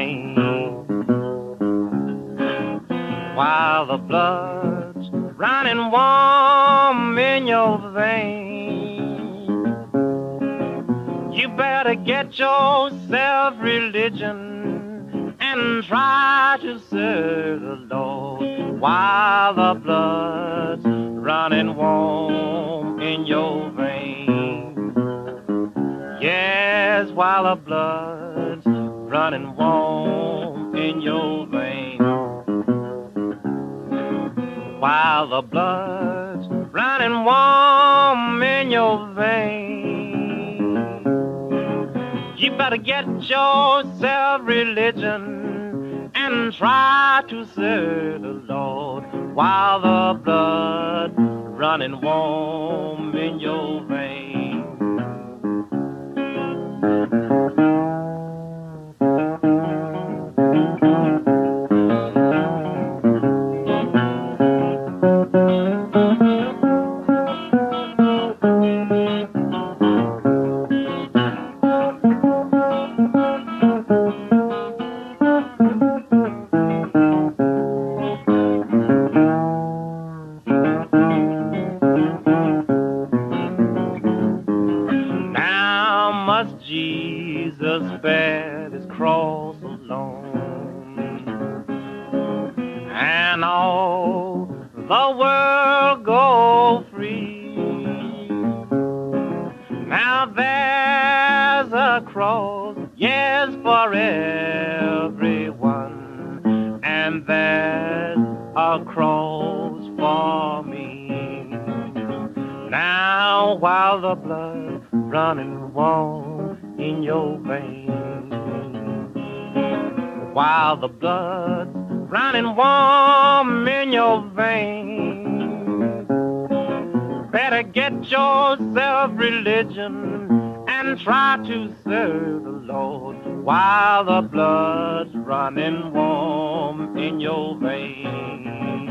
vein. While the blood's running warm in your vein, you better get yourself religion and try to serve the Lord while the blood's running warm in your vein. Yes, while the blood's running warm in your vein. While the blood's running warm in your vein, you better get yourself religion and try to serve the Lord while the blood running warm in your vein. Must Jesus bear his cross alone, and all the world go free? Now there's a cross, yes, for everyone, and there's a cross for me. Now while the blood running warm in your vein, while the blood running warm in your vein, better get yourself religion and try to serve the Lord while the blood's running warm in your vein.